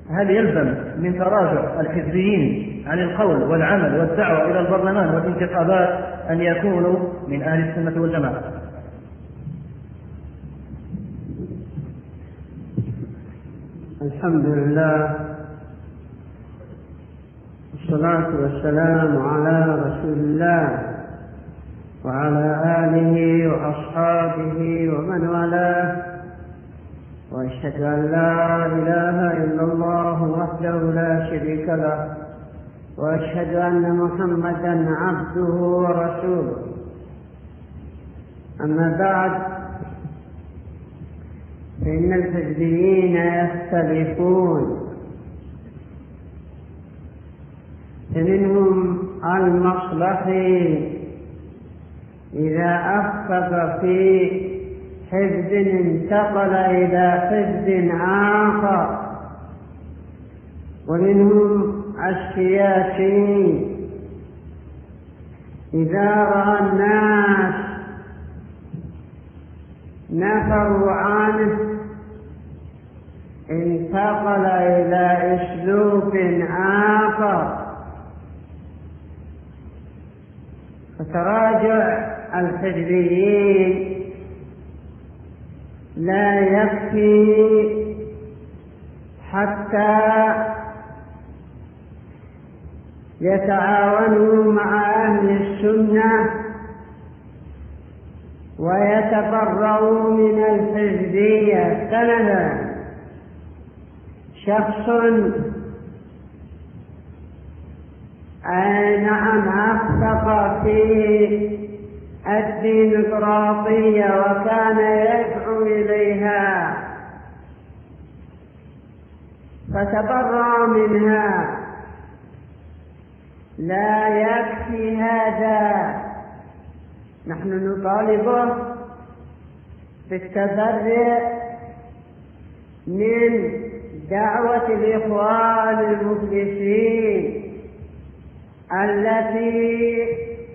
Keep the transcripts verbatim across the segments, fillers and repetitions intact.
هل يلزم من تراجع الحزبيين عن القول والعمل والدعوة إلى البرلمان والانتخابات أن يكونوا من أهل السنة والجماعة؟ الحمد لله والصلاة والسلام على رسول الله وعلى آله وأصحابه ومن والاه، وأشهد أن لا إله إلا الله وحده لا شريك له، وأشهد أن محمدا عبده ورسوله. أما بعد، فإن الحزبيين يختلفون، فمنهم المصلحي إذا أخفق في حزب انتقل إلى حزب آخر، ومنهم السياسي إذا رأى الناس نفروا عنه انتقل إلى أسلوب آخر. فتراجع الحزبيين لا يكفي حتى يتعاونوا مع أهل السنة ويتبرؤوا من الحزبية. مثلا شخص أي نعم أخطأ في الديمقراطية وكان يدعو إليها فتبرأ منها، لا يكفي هذا، نحن نطالبه بالتبرئ من دعوة الإخوان المفلسين التي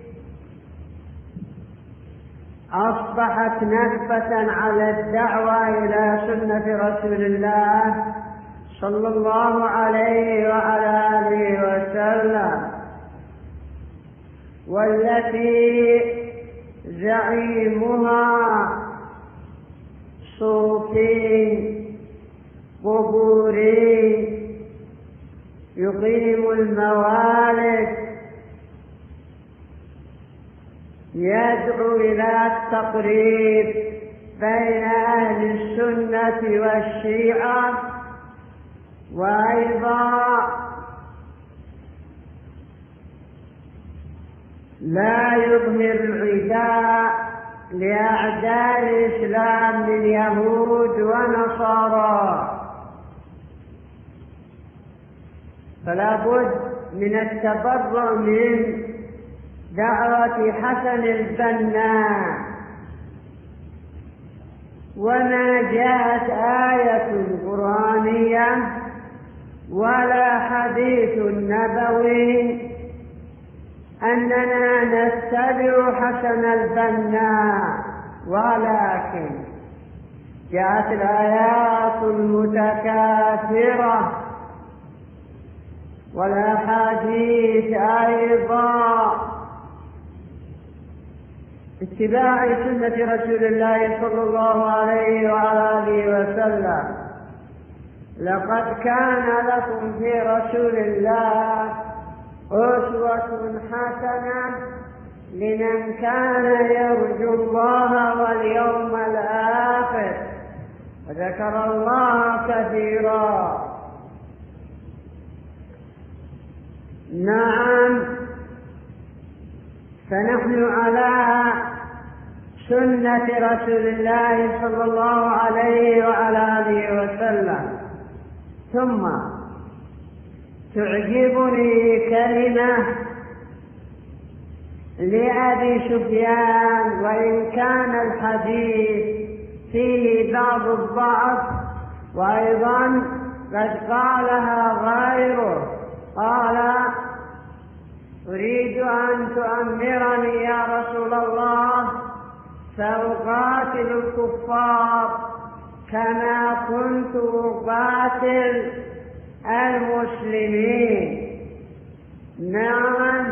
أصبحت نكبة على الدعوة إلى سنة رسول الله صلى الله عليه وعلى آله وسلم، والتي زعيمها صوفي قبوري يقيم الموالد، يدعو إلى التقريب بين أهل السنة والشيعة، وأيضا لا يظهر العداء لأعداء الإسلام من يهود ونصارى. فلا بد من التبرؤ من دعوة حسن البنا، وما جاءت آية قرآنية ولا حديث نبوي أننا نتبع حسن البنا، ولكن جاءت الآيات المتكاثرة والأحاديث أيضا اتباع سنة رسول الله صلى الله عليه وعلى آله وسلم. لقد كان لكم في رسول الله أسوة حسنة لمن كان يرجو الله واليوم الآخر وذكر الله كثيرا. نعم، فنحن على سنة رسول الله صلى الله عليه وعلى آله وسلم. ثم تعجبني كلمة لأبي سفيان، وإن كان الحديث فيه بعض الضعف، وأيضا قد قالها غيره، قال: أريد أن تؤمرني يا رسول الله سأقاتل الكفار كما كنت أقاتل المسلمين. نعم،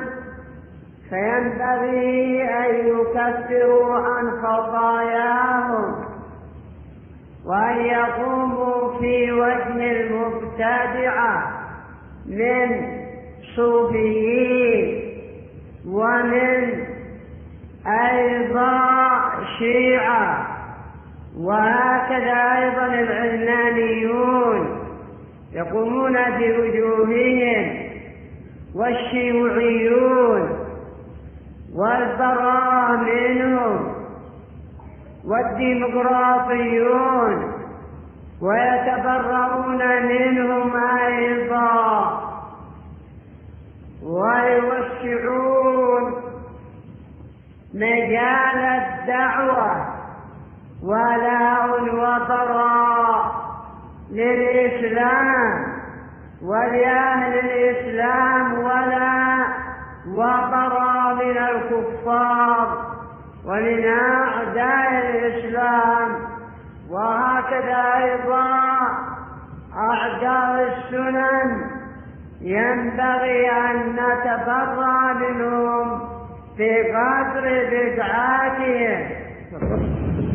فينبغي أن يكفروا عن خطاياهم وأن يقوموا في وجه المبتدعة من صوفيين ومن أيضا شيعة، وهكذا أيضا العلمانيون يقومون بوجوههم، والشيوعيون والبراء منهم والديمقراطيون ويتبرؤون منهم أيضا، ويوسعون مجال الدعوة ولاء وبراء للإسلام ولأهل الإسلام ولا وبراء من الكفار ومن أعداء الإسلام، وهكذا أيضا أعداء السنن ينبغي أن نتبرأ منهم في قدر بدعاتهم.